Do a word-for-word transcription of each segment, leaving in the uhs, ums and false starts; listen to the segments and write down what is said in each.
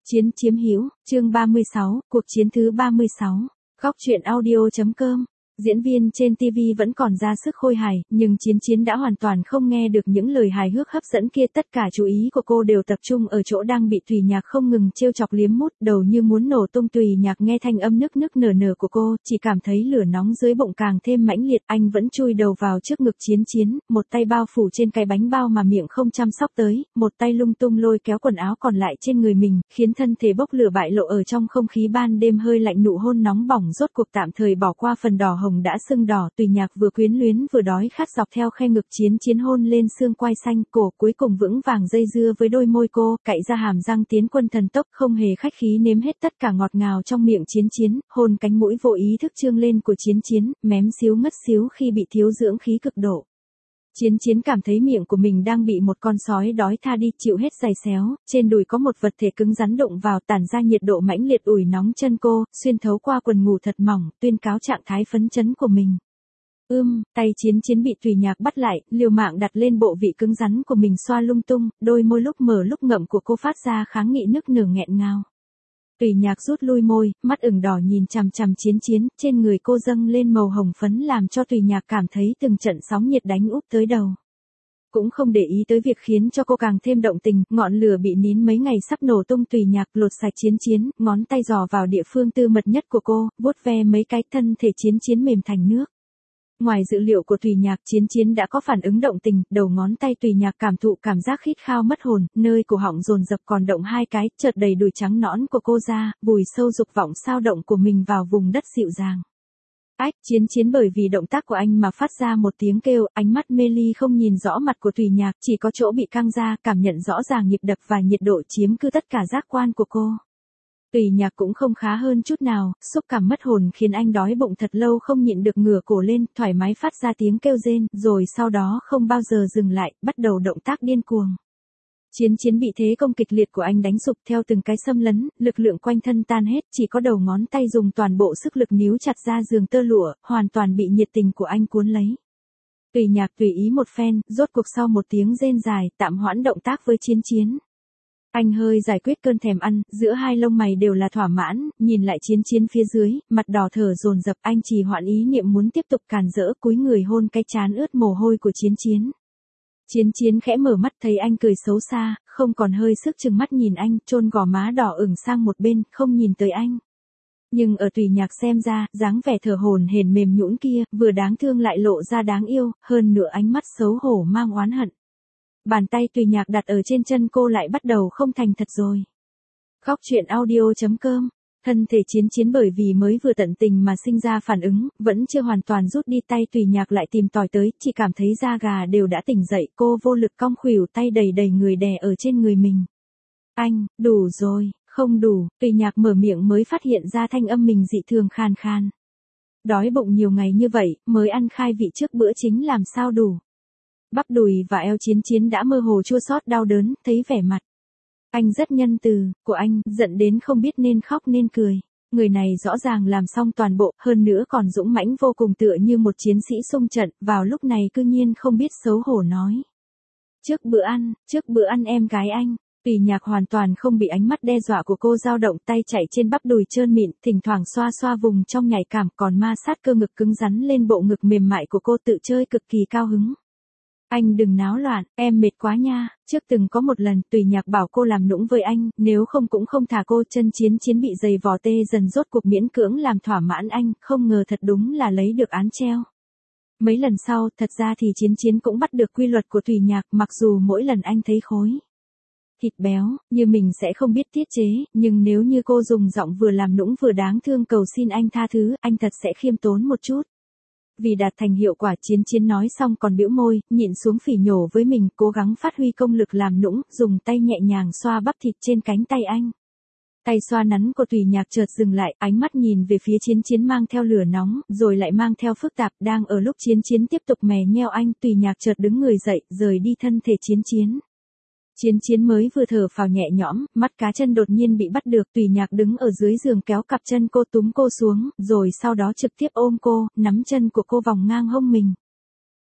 Chiến chiếm hữu, chương ba mươi sáu, cuộc chiến thứ ba mươi sáu. Góc truyện audio chấm com. Diễn viên trên ti vi vẫn còn ra sức khôi hài, nhưng Chiến Chiến đã hoàn toàn không nghe được những lời hài hước hấp dẫn kia. Tất cả chú ý của cô đều tập trung ở chỗ đang bị Thùy Nhạc không ngừng trêu chọc liếm mút, đầu như muốn nổ tung. Thùy Nhạc nghe thanh âm nức nức nở nở của cô, chỉ cảm thấy lửa nóng dưới bụng càng thêm mãnh liệt. Anh vẫn chui đầu vào trước ngực Chiến Chiến, một tay bao phủ trên cái bánh bao mà miệng không chăm sóc tới, một tay lung tung lôi kéo quần áo còn lại trên người mình, khiến thân thể bốc lửa bại lộ ở trong không khí ban đêm hơi lạnh. Nụ hôn nóng bỏng rốt cuộc tạm thời bỏ qua phần đỏ hồng đã sưng đỏ. Thùy Nhạc vừa quyến luyến vừa đói khát dọc theo khe ngực Chiến Chiến hôn lên xương quai xanh, cổ cuối cùng vững vàng dây dưa với đôi môi cô, cạy ra hàm răng tiến quân thần tốc, không hề khách khí nếm hết tất cả ngọt ngào trong miệng Chiến Chiến, hôn cánh mũi vô ý thức trương lên của Chiến Chiến, mém xíu ngất xíu khi bị thiếu dưỡng khí cực độ. Chiến Chiến cảm thấy miệng của mình đang bị một con sói đói tha đi, chịu hết giày xéo, trên đùi có một vật thể cứng rắn đụng vào, tản ra nhiệt độ mãnh liệt ủi nóng chân cô, xuyên thấu qua quần ngủ thật mỏng, tuyên cáo trạng thái phấn chấn của mình. Ưm, tay Chiến Chiến bị Thùy Nhạc bắt lại, liều mạng đặt lên bộ vị cứng rắn của mình xoa lung tung, đôi môi lúc mở lúc ngậm của cô phát ra kháng nghị nức nở nghẹn ngào. Thùy Nhạc rút lui môi, mắt ửng đỏ nhìn chằm chằm Chiến Chiến, trên người cô dâng lên màu hồng phấn làm cho Thùy Nhạc cảm thấy từng trận sóng nhiệt đánh úp tới đầu. Cũng không để ý tới việc khiến cho cô càng thêm động tình, ngọn lửa bị nín mấy ngày sắp nổ tung. Thùy Nhạc lột sạch Chiến Chiến, ngón tay dò vào địa phương tư mật nhất của cô, vuốt ve mấy cái, thân thể Chiến Chiến mềm thành nước. Ngoài dự liệu của Thùy Nhạc, Chiến Chiến đã có phản ứng động tình, đầu ngón tay Thùy Nhạc cảm thụ cảm giác khít khao mất hồn, nơi cổ họng dồn dập còn động hai cái, chợt đầy đùi trắng nõn của cô ra, vùi sâu dục vọng sao động của mình vào vùng đất dịu dàng. Ách, Chiến Chiến bởi vì động tác của anh mà phát ra một tiếng kêu, ánh mắt mê ly không nhìn rõ mặt của Thùy Nhạc, chỉ có chỗ bị căng ra, cảm nhận rõ ràng nhịp đập và nhiệt độ chiếm cứ tất cả giác quan của cô. Thùy Nhạc cũng không khá hơn chút nào, xúc cảm mất hồn khiến anh đói bụng thật lâu không nhịn được ngửa cổ lên, thoải mái phát ra tiếng kêu rên, rồi sau đó không bao giờ dừng lại, bắt đầu động tác điên cuồng. Chiến Chiến bị thế công kịch liệt của anh đánh sụp theo từng cái xâm lấn, lực lượng quanh thân tan hết, chỉ có đầu ngón tay dùng toàn bộ sức lực níu chặt ra giường tơ lụa, hoàn toàn bị nhiệt tình của anh cuốn lấy. Thùy Nhạc tùy ý một phen, rốt cuộc sau một tiếng rên dài, tạm hoãn động tác với Chiến Chiến. Anh hơi giải quyết cơn thèm ăn, giữa hai lông mày đều là thỏa mãn, nhìn lại Chiến Chiến phía dưới, mặt đỏ thở dồn dập, anh trì hoãn ý niệm muốn tiếp tục càn rỡ, cúi người hôn cái trán ướt mồ hôi của Chiến Chiến. Chiến Chiến khẽ mở mắt thấy anh cười xấu xa, không còn hơi sức chừng mắt nhìn anh, chôn gò má đỏ ửng sang một bên, không nhìn tới anh. Nhưng ở Thùy Nhạc xem ra, dáng vẻ thở hổn hển mềm nhũn kia, vừa đáng thương lại lộ ra đáng yêu, hơn nữa ánh mắt xấu hổ mang oán hận. Bàn tay Thùy Nhạc đặt ở trên chân cô lại bắt đầu không thành thật rồi. Góc truyện audio chấm com. Thân thể Chiến Chiến bởi vì mới vừa tận tình mà sinh ra phản ứng, vẫn chưa hoàn toàn rút đi tay Thùy Nhạc lại tìm tòi tới, chỉ cảm thấy da gà đều đã tỉnh dậy, cô vô lực cong khuỷu tay đầy đầy người đè ở trên người mình. Anh, đủ rồi, không đủ, Thùy Nhạc mở miệng mới phát hiện ra thanh âm mình dị thường khan khan. Đói bụng nhiều ngày như vậy, mới ăn khai vị trước bữa chính làm sao đủ. Bắp đùi và eo Chiến Chiến đã mơ hồ chua xót đau đớn, thấy vẻ mặt anh rất nhân từ của anh, giận đến không biết nên khóc nên cười. Người này rõ ràng làm xong toàn bộ, hơn nữa còn dũng mãnh vô cùng tựa như một chiến sĩ xung trận, vào lúc này cư nhiên không biết xấu hổ nói. Trước bữa ăn, trước bữa ăn em gái anh. Thùy Nhạc hoàn toàn không bị ánh mắt đe dọa của cô dao động, tay chạy trên bắp đùi trơn mịn, thỉnh thoảng xoa xoa vùng trong nhạy cảm, còn ma sát cơ ngực cứng rắn lên bộ ngực mềm mại của cô, tự chơi cực kỳ cao hứng. Anh đừng náo loạn, em mệt quá nha, trước từng có một lần Thùy Nhạc bảo cô làm nũng với anh, nếu không cũng không thả cô. Chân Chiến Chiến bị giày vò tê dần, rốt cuộc miễn cưỡng làm thỏa mãn anh, không ngờ thật đúng là lấy được án treo. Mấy lần sau, thật ra thì Chiến Chiến cũng bắt được quy luật của Thùy Nhạc, mặc dù mỗi lần anh thấy khối thịt béo, như mình sẽ không biết tiết chế, nhưng nếu như cô dùng giọng vừa làm nũng vừa đáng thương cầu xin anh tha thứ, anh thật sẽ khiêm tốn một chút. Vì đạt thành hiệu quả, Chiến Chiến nói xong còn bĩu môi, nhịn xuống phỉ nhổ với mình, cố gắng phát huy công lực làm nũng, dùng tay nhẹ nhàng xoa bắp thịt trên cánh tay anh. Tay xoa nắn của Thùy Nhạc chợt dừng lại, ánh mắt nhìn về phía Chiến Chiến mang theo lửa nóng, rồi lại mang theo phức tạp, đang ở lúc Chiến Chiến tiếp tục mè nheo anh, Thùy Nhạc chợt đứng người dậy, rời đi thân thể Chiến Chiến. Chiến Chiến mới vừa thở phào nhẹ nhõm, mắt cá chân đột nhiên bị bắt được, Thùy Nhạc đứng ở dưới giường kéo cặp chân cô túm cô xuống, rồi sau đó trực tiếp ôm cô, nắm chân của cô vòng ngang hông mình.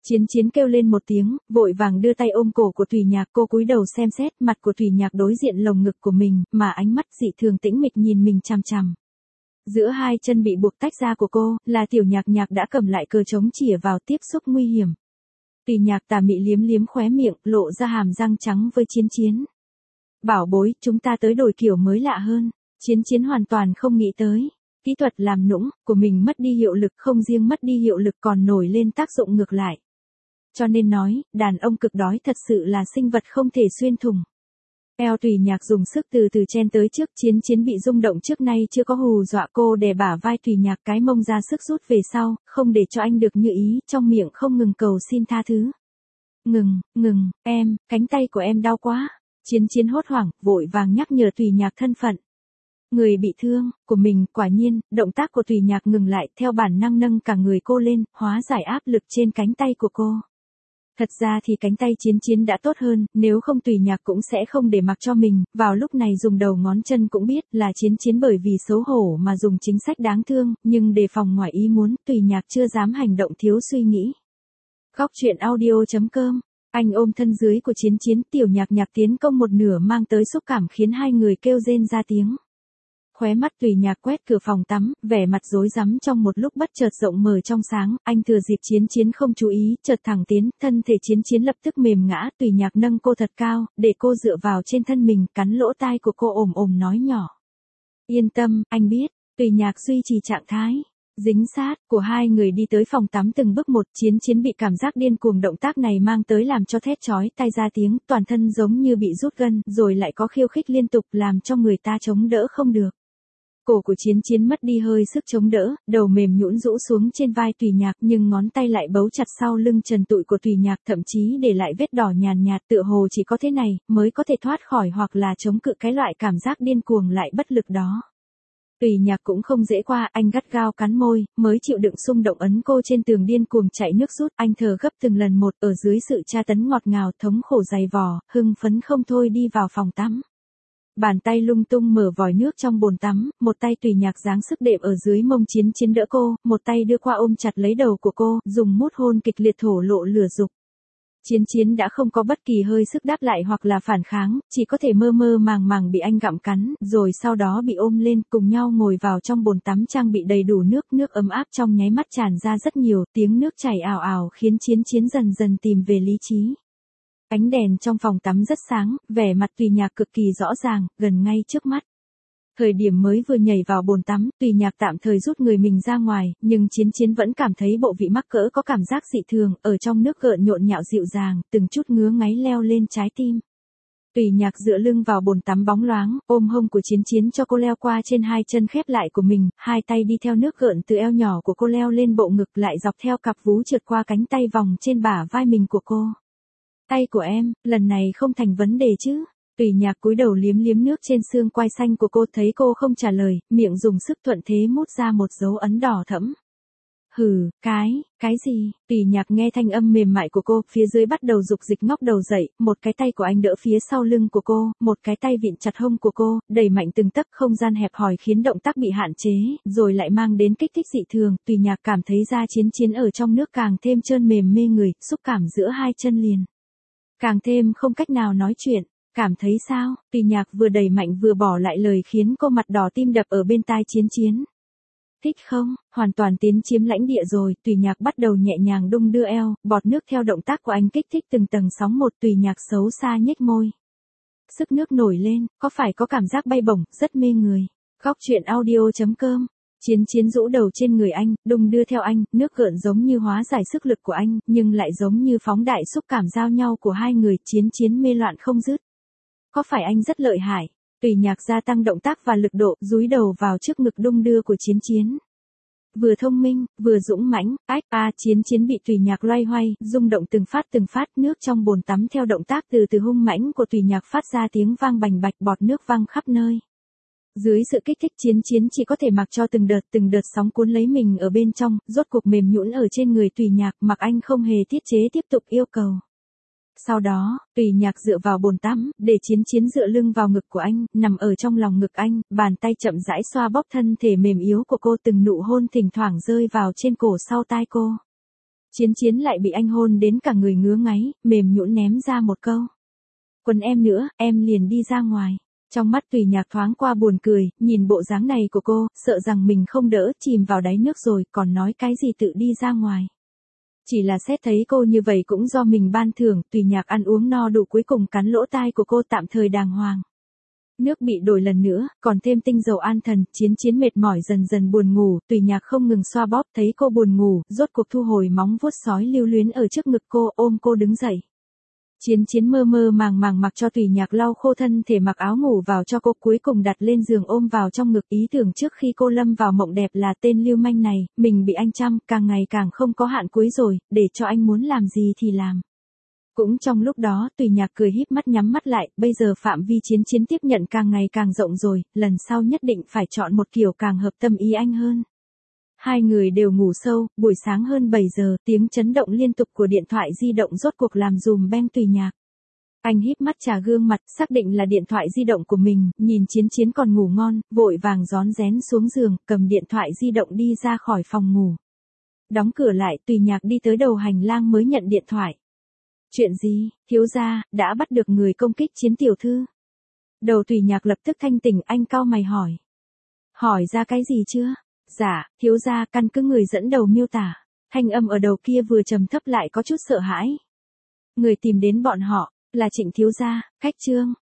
Chiến Chiến kêu lên một tiếng, vội vàng đưa tay ôm cổ của Thủy Nhạc, cô cúi đầu xem xét, mặt của Thủy Nhạc đối diện lồng ngực của mình, mà ánh mắt dị thường tĩnh mịch nhìn mình chằm chằm. Giữa hai chân bị buộc tách ra của cô, là Tiểu Nhạc Nhạc đã cầm lại cờ trống chĩa vào tiếp xúc nguy hiểm. Thủy Nhạc tà mị liếm liếm khóe miệng, lộ ra hàm răng trắng với Chiến Chiến. Bảo bối, chúng ta tới đổi kiểu mới lạ hơn. Chiến Chiến hoàn toàn không nghĩ tới. Kỹ thuật làm nũng của mình mất đi hiệu lực, không riêng mất đi hiệu lực còn nổi lên tác dụng ngược lại. Cho nên nói, đàn ông cực đói thật sự là sinh vật không thể xuyên thủng. Eo Thủy Nhạc dùng sức từ từ chen tới trước, Chiến Chiến bị rung động trước nay chưa có hù dọa, cô đè bả vai Thủy Nhạc, cái mông ra sức rút về sau, không để cho anh được như ý, trong miệng không ngừng cầu xin tha thứ. Ngừng, ngừng, em, cánh tay của em đau quá. Chiến Chiến hốt hoảng, vội vàng nhắc nhở Thủy Nhạc thân phận. Người bị thương, của mình, quả nhiên, động tác của Thủy Nhạc ngừng lại, theo bản năng nâng cả người cô lên, hóa giải áp lực trên cánh tay của cô. Thật ra thì cánh tay Chiến Chiến đã tốt hơn, nếu không Thủy Nhạc cũng sẽ không để mặc cho mình, vào lúc này dùng đầu ngón chân cũng biết là Chiến Chiến bởi vì xấu hổ mà dùng chính sách đáng thương, nhưng đề phòng ngoài ý muốn, Thủy Nhạc chưa dám hành động thiếu suy nghĩ. Góc truyện audio chấm com. Anh ôm thân dưới của Chiến Chiến, Tiểu Nhạc Nhạc tiến công một nửa mang tới xúc cảm khiến hai người kêu rên ra tiếng. Khóe mắt Thủy Nhạc quét cửa phòng tắm, vẻ mặt rối rắm trong một lúc bất chợt rộng mở trong sáng, anh thừa dịp Chiến Chiến không chú ý, chợt thẳng tiến, thân thể Chiến Chiến lập tức mềm ngã, Thủy Nhạc nâng cô thật cao, để cô dựa vào trên thân mình, cắn lỗ tai của cô ồm ồm nói nhỏ. Yên tâm, anh biết. Thủy Nhạc duy trì trạng thái dính sát của hai người đi tới phòng tắm từng bước một. Chiến Chiến bị cảm giác điên cuồng động tác này mang tới làm cho thét chói tai ra tiếng, toàn thân giống như bị rút gân, rồi lại có khiêu khích liên tục làm cho người ta chống đỡ không được. Cổ của Chiến Chiến mất đi hơi sức chống đỡ, đầu mềm nhũn rũ xuống trên vai Thủy Nhạc, nhưng ngón tay lại bấu chặt sau lưng trần tụi của Thủy Nhạc, thậm chí để lại vết đỏ nhàn nhạt, tựa hồ chỉ có thế này mới có thể thoát khỏi hoặc là chống cự cái loại cảm giác điên cuồng lại bất lực đó. Thủy Nhạc cũng không dễ qua, anh gắt gao cắn môi, mới chịu đựng xung động ấn cô trên tường điên cuồng chạy nước rút, anh thở gấp từng lần một, ở dưới sự tra tấn ngọt ngào thống khổ dày vò, hưng phấn không thôi đi vào phòng tắm. Bàn tay lung tung mở vòi nước trong bồn tắm, một tay Thủy Nhạc giáng sức đệm ở dưới mông Chiến Chiến đỡ cô, một tay đưa qua ôm chặt lấy đầu của cô, dùng mút hôn kịch liệt thổ lộ lửa dục. Chiến Chiến đã không có bất kỳ hơi sức đáp lại hoặc là phản kháng, chỉ có thể mơ mơ màng màng bị anh gặm cắn, rồi sau đó bị ôm lên, cùng nhau ngồi vào trong bồn tắm trang bị đầy đủ nước, nước ấm áp trong nháy mắt tràn ra rất nhiều, tiếng nước chảy ào ào khiến Chiến Chiến dần dần tìm về lý trí. Ánh đèn trong phòng tắm rất sáng, vẻ mặt Thủy Nhạc cực kỳ rõ ràng, gần ngay trước mắt. Thời điểm mới vừa nhảy vào bồn tắm, Thủy Nhạc tạm thời rút người mình ra ngoài, nhưng Chiến Chiến vẫn cảm thấy bộ vị mắc cỡ có cảm giác dị thường, ở trong nước gợn nhộn nhạo dịu dàng, từng chút ngứa ngáy leo lên trái tim. Thủy Nhạc dựa lưng vào bồn tắm bóng loáng, ôm hông của Chiến Chiến cho cô leo qua trên hai chân khép lại của mình, hai tay đi theo nước gợn từ eo nhỏ của cô leo lên bộ ngực, lại dọc theo cặp vú trượt qua cánh tay vòng trên bả vai mình của cô. Tay của em, lần này không thành vấn đề chứ? Thủy Nhạc cúi đầu liếm liếm nước trên xương quai xanh của cô, thấy cô không trả lời, miệng dùng sức thuận thế mút ra một dấu ấn đỏ thẫm. Hừ, cái, cái gì? Thủy Nhạc nghe thanh âm mềm mại của cô, phía dưới bắt đầu dục dịch ngóc đầu dậy, một cái tay của anh đỡ phía sau lưng của cô, một cái tay vịn chặt hông của cô, đẩy mạnh từng tấc, không gian hẹp hòi khiến động tác bị hạn chế, rồi lại mang đến kích thích dị thường. Thủy Nhạc cảm thấy da Chiến Chiến ở trong nước càng thêm trơn mềm mê người, xúc cảm giữa hai chân liền càng thêm không cách nào nói chuyện. Cảm thấy sao? Thủy Nhạc vừa đẩy mạnh vừa bỏ lại lời khiến cô mặt đỏ tim đập ở bên tai Chiến Chiến. Thích không? Hoàn toàn tiến chiếm lãnh địa rồi. Thủy Nhạc bắt đầu nhẹ nhàng đung đưa eo, bọt nước theo động tác của anh kích thích từng tầng sóng một. Thủy Nhạc xấu xa nhếch môi. Sức nước nổi lên, có phải có cảm giác bay bổng, rất mê người. Góc truyện audio chấm com. Chiến Chiến rũ đầu trên người anh, đung đưa theo anh, nước gợn giống như hóa giải sức lực của anh, nhưng lại giống như phóng đại xúc cảm giao nhau của hai người. Chiến Chiến mê loạn không dứt. Có phải anh rất lợi hại? Thủy Nhạc gia tăng động tác và lực độ, dúi đầu vào trước ngực đung đưa của Chiến Chiến. Vừa thông minh, vừa dũng mãnh, ách a, Chiến Chiến bị Thủy Nhạc loay hoay, rung động từng phát từng phát, nước trong bồn tắm theo động tác từ từ hung mãnh của Thủy Nhạc phát ra tiếng vang bành bạch, bọt nước văng khắp nơi. Dưới sự kích thích, Chiến Chiến chỉ có thể mặc cho từng đợt từng đợt sóng cuốn lấy mình ở bên trong, rốt cuộc mềm nhũn ở trên người Thủy Nhạc, mặc anh không hề tiết chế tiếp tục yêu cầu. Sau đó, Thủy Nhạc dựa vào bồn tắm, để Chiến Chiến dựa lưng vào ngực của anh, nằm ở trong lòng ngực anh, bàn tay chậm rãi xoa bóp thân thể mềm yếu của cô, từng nụ hôn thỉnh thoảng rơi vào trên cổ sau tai cô. Chiến Chiến lại bị anh hôn đến cả người ngứa ngáy, mềm nhũn ném ra một câu. Quần em nữa, em liền đi ra ngoài. Trong mắt Tùy Nhạc thoáng qua buồn cười, nhìn bộ dáng này của cô, sợ rằng mình không đỡ, chìm vào đáy nước rồi, còn nói cái gì tự đi ra ngoài. Chỉ là xét thấy cô như vậy cũng do mình ban thưởng, Tùy Nhạc ăn uống no đủ cuối cùng cắn lỗ tai của cô tạm thời đàng hoàng. Nước bị đổi lần nữa, còn thêm tinh dầu an thần, Chiến Chiến mệt mỏi dần dần buồn ngủ, Tùy Nhạc không ngừng xoa bóp, thấy cô buồn ngủ, rốt cuộc thu hồi móng vuốt sói lưu luyến ở trước ngực cô, ôm cô đứng dậy. Chiến Chiến mơ mơ màng màng mặc cho Tùy Nhạc lau khô thân thể, mặc áo ngủ vào cho cô, cuối cùng đặt lên giường ôm vào trong ngực. Ý tưởng trước khi cô lâm vào mộng đẹp là tên lưu manh này, mình bị anh chăm, càng ngày càng không có hạn cuối rồi, để cho anh muốn làm gì thì làm. Cũng trong lúc đó, Tùy Nhạc cười híp mắt nhắm mắt lại, bây giờ phạm vi Chiến Chiến tiếp nhận càng ngày càng rộng rồi, lần sau nhất định phải chọn một kiểu càng hợp tâm ý anh hơn. Hai người đều ngủ sâu, buổi sáng hơn bảy giờ, tiếng chấn động liên tục của điện thoại di động rốt cuộc làm dùm beng Tùy Nhạc. Anh híp mắt chà gương mặt, xác định là điện thoại di động của mình, nhìn Chiến Chiến còn ngủ ngon, vội vàng rón rén xuống giường, cầm điện thoại di động đi ra khỏi phòng ngủ. Đóng cửa lại, Tùy Nhạc đi tới đầu hành lang mới nhận điện thoại. Chuyện gì, thiếu gia, đã bắt được người công kích Chiến tiểu thư. Đầu Tùy Nhạc lập tức thanh tỉnh, anh cau mày hỏi. Hỏi ra cái gì chưa? Dạ, thiếu gia, căn cứ người dẫn đầu miêu tả. Thanh âm ở đầu kia vừa trầm thấp lại có chút sợ hãi. Người tìm đến bọn họ, là Trịnh thiếu gia, Khách Trương.